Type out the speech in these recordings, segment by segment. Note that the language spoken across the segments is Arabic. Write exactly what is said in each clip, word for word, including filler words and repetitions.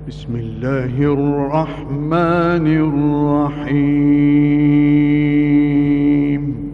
بسم الله الرحمن الرحيم.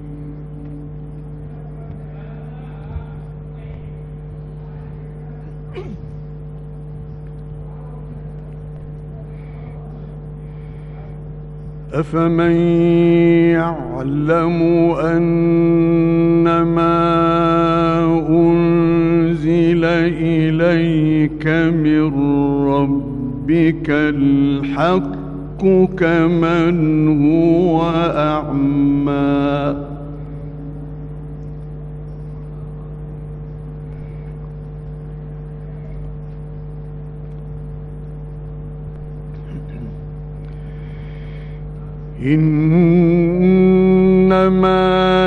أفمن يعلم أنما أنزل إليك من ربك الحق كمن هو أعمى إنما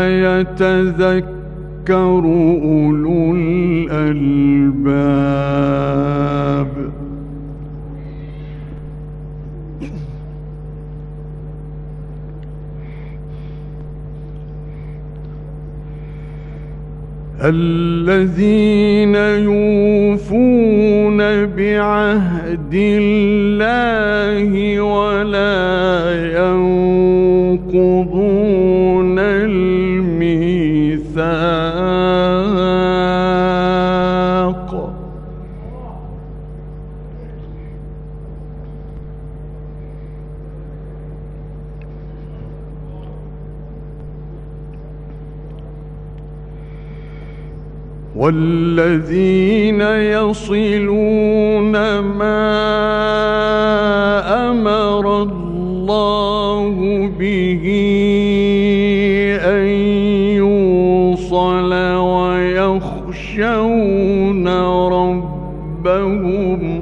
يتذكر أولو الألباب. الذين يوفون بعهد الله ولا ينقضون الميثاق. والذين يصلون ما أمر الله به أن يوصل ويخشون ربهم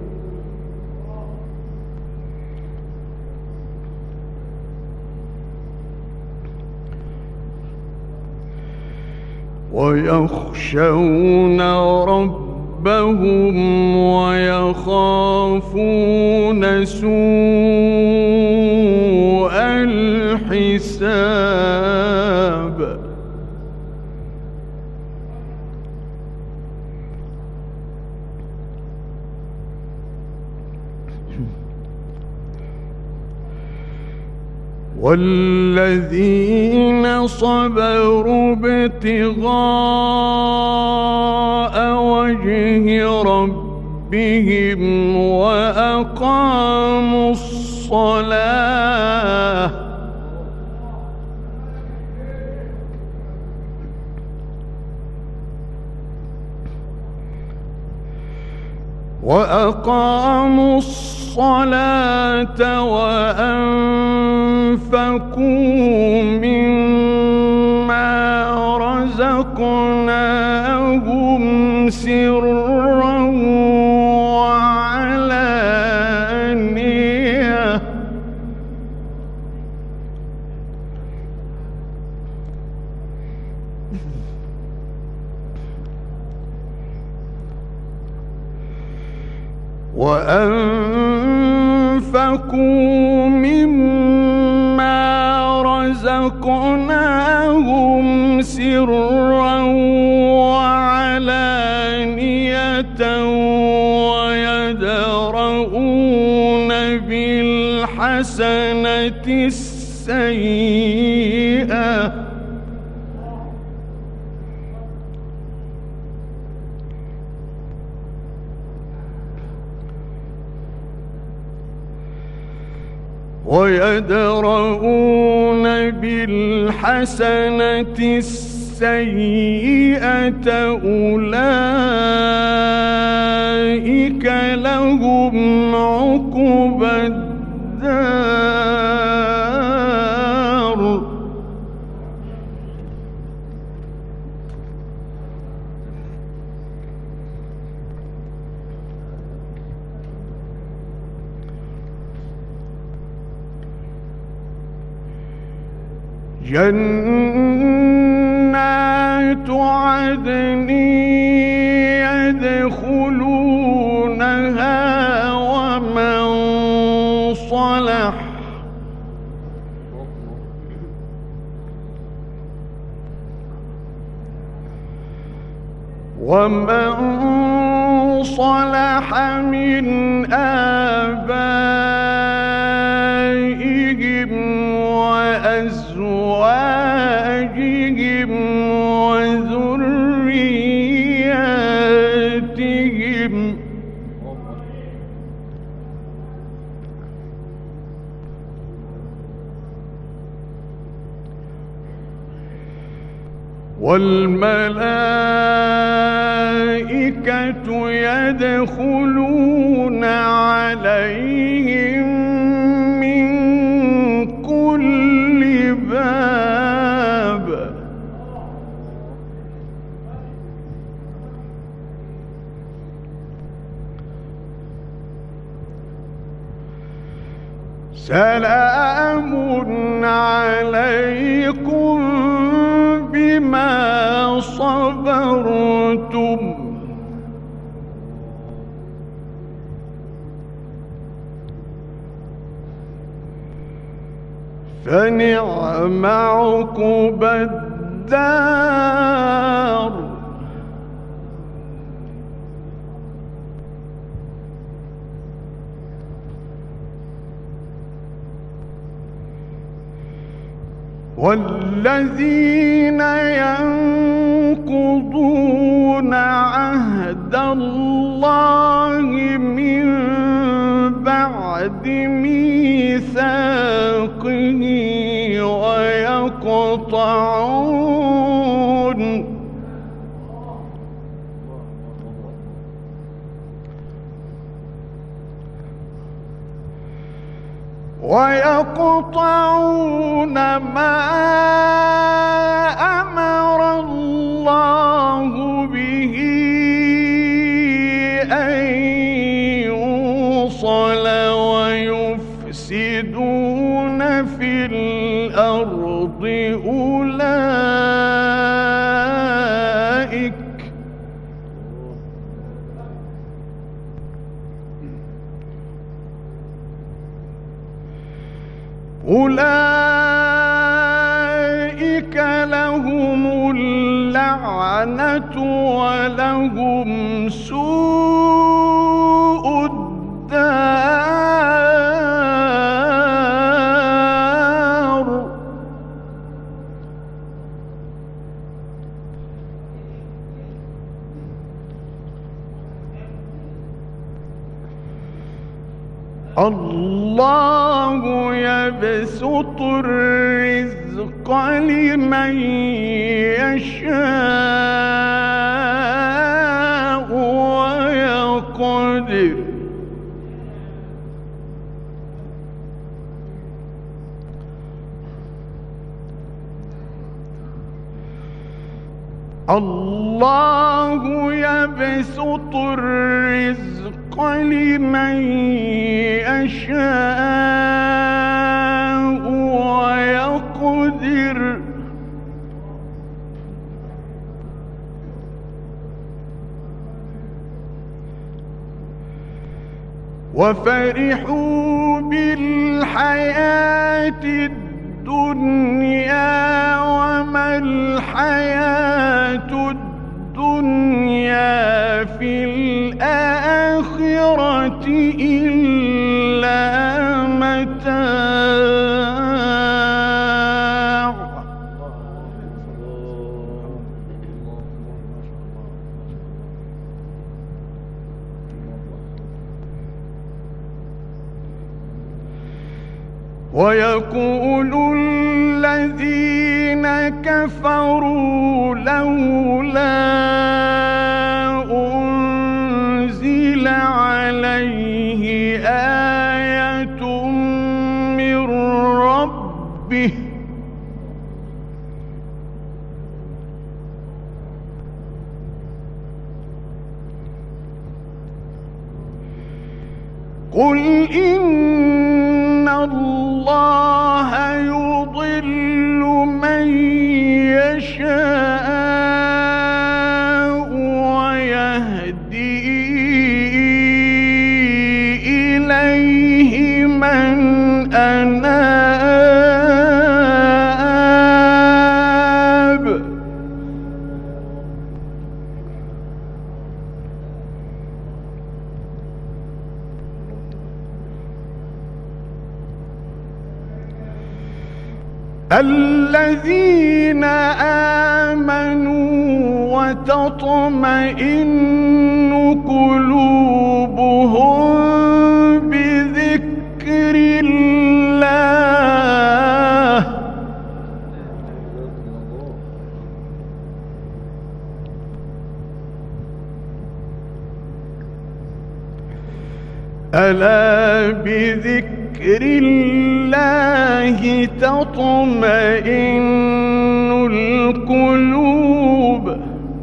ويخشون ربهم ويخافون سوء الحساب. والذين صبروا ابتغاء وجه ربهم وأقاموا الصلاة وأقاموا الصلاة وأنفقوا مما رزقناهم سرا وعلانية وأنفقوا مما رزقناهم سرا وعلانية ويدرؤون بالحسنة السيئة ويدرؤون بالحسنة السيئة أولئك لهم عقبى الدار. جنات عدن يدخلونها ومن صلح ومن صلح أصلح من آبائهم وأزواجهم وذرياتهم والملائكة يدخلون عليهم من كل باب سلام عليكم بما صبرتم فنعم عقبى الدار والذين ينقضون عهد الله من بعد ميثاقه ويقطعون ويقطعون ما أمر الله به أن يوصل ويفسدون في الأرض أولئك أولئك لهم اللعنة ولهم سوء الدار الله يبسط الرزق لمن يشاء ويقدر الله يبسط الرزق لمن يشاء ويقدر وفرحوا بالحياة الدنيا وما الحياة الدنيا في الآخرة إلا متاع ويقول الذين كفروا لولا أنزل عليه آية من ربه قل إن الله يضل من يشاء ويهدي إليه من أناب الذين آمنوا وتطمئن قلوبهم بذكر الله. ألا بذكر الله تطمئن القلوب.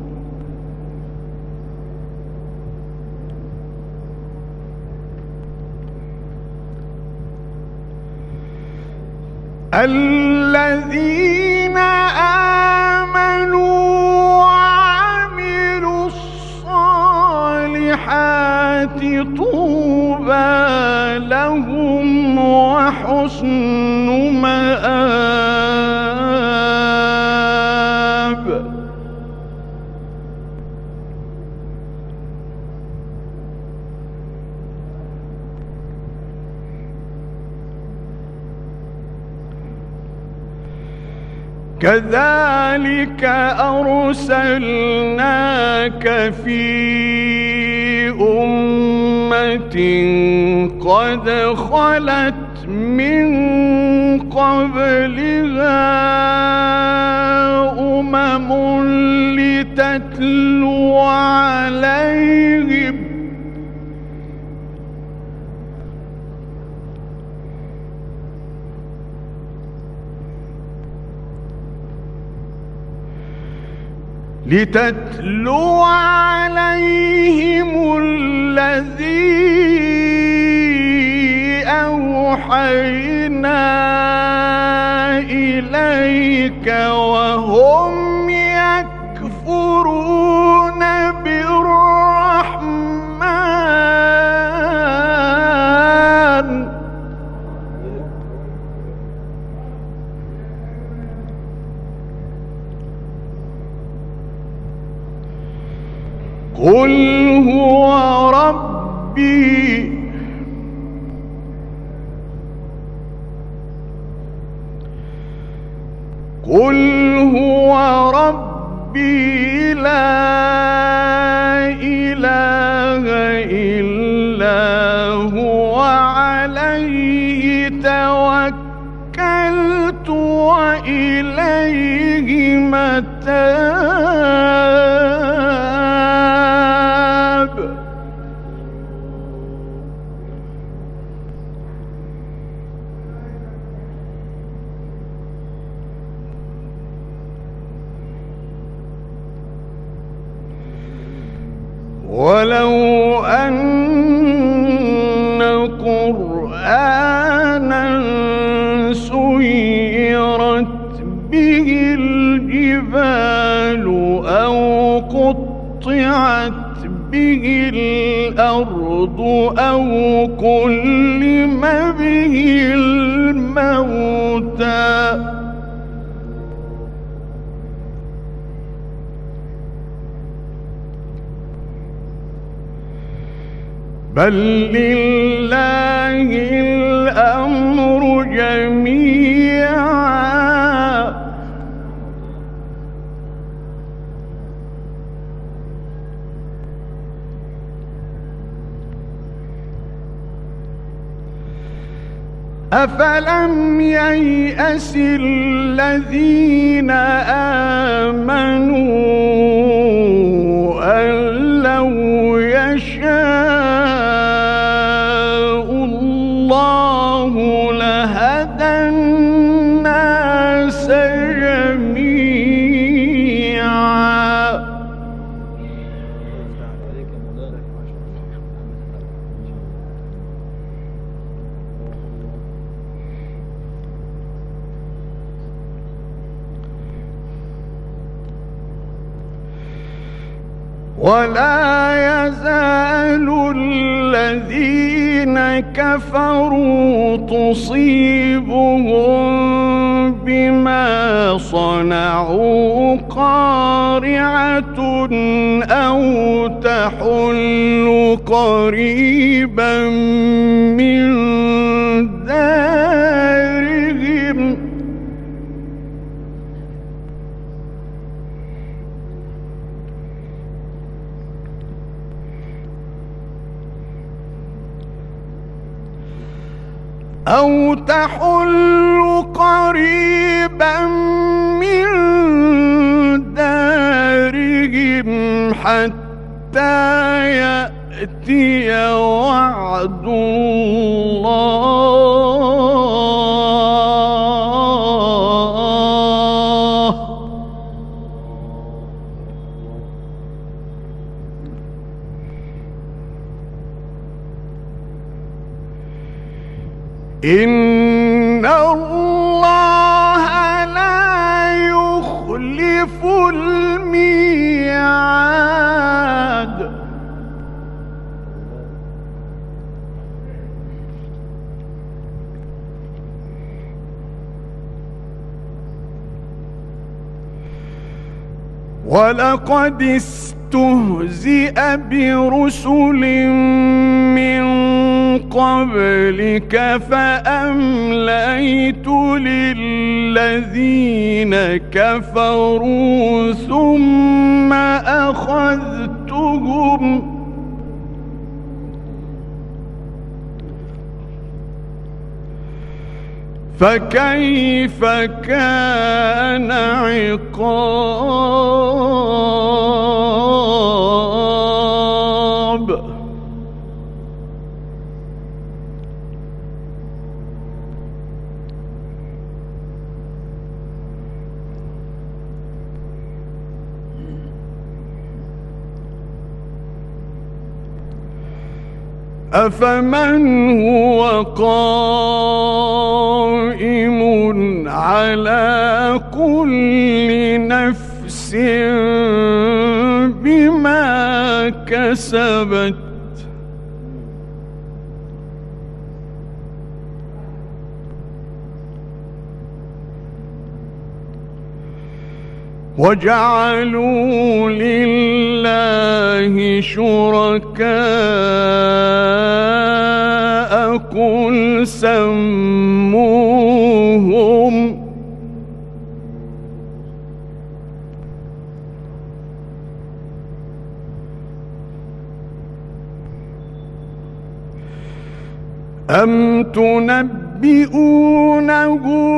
الذين آمنوا وعملوا الصالحات طوبى لهم وحسن مآب. كذلك أرسلناك في أمة قد خلت من قبلها أمم لتتلو عليهم لتتلو عليهم الذي أوحينا إليك وهم يكفرون بالرحمن. قل هو ربي قل هو ربي لا إله إلا هو عليه توكلت وإليه متاب. ولو أن قرآنا سيرت به الجبال أو قطعت به الأرض أو كلم به الموتى بل لله الأمر جميعا أفلم ييأس الذين آمنوا أن لو يشاء الله لهدى الناس جميعا. ولا يزال الذين كفروا تصيبهم بما صنعوا قارعة أو تحل قريبا من دارهم أو تحل قريبا من دارهم حتى يأتي وعد الله. إن الله لا يخلف الميعاد. ولقد استهزئ برسل من قبلك فأمليت للذين كفروا ثم أخذتهم فكيف كان عقاب. أفمن هو قائم على كل نفس بما كسبت وجعلوا لله شركاء قل سموهم أم تنبئونه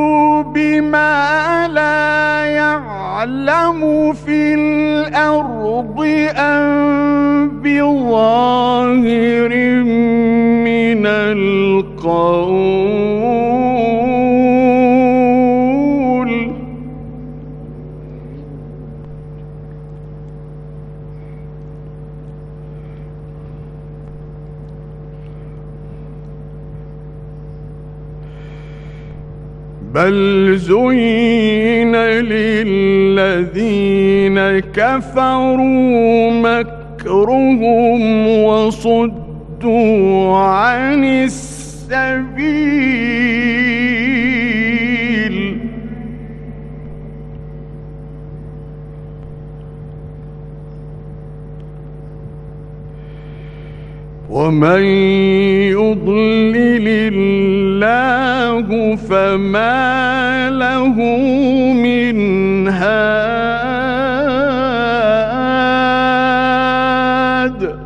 بما لا يعلم في الأرض أم بظاهر من القول بل زين للذين كفروا مكرهم وصدوا عن السبيل ومن يضلل الله فما له من هاد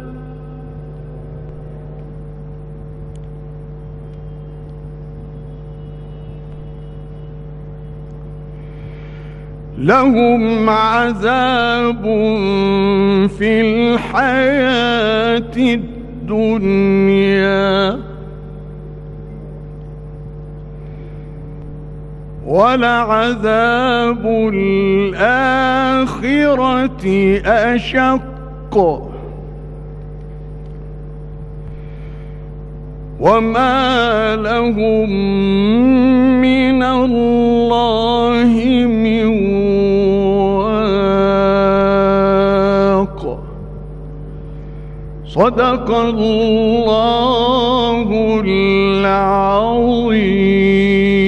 لهم عذاب في الحياة الدنيا ولعذاب الآخرة أشق وما لهم من الله من واق. صدق الله العظيم.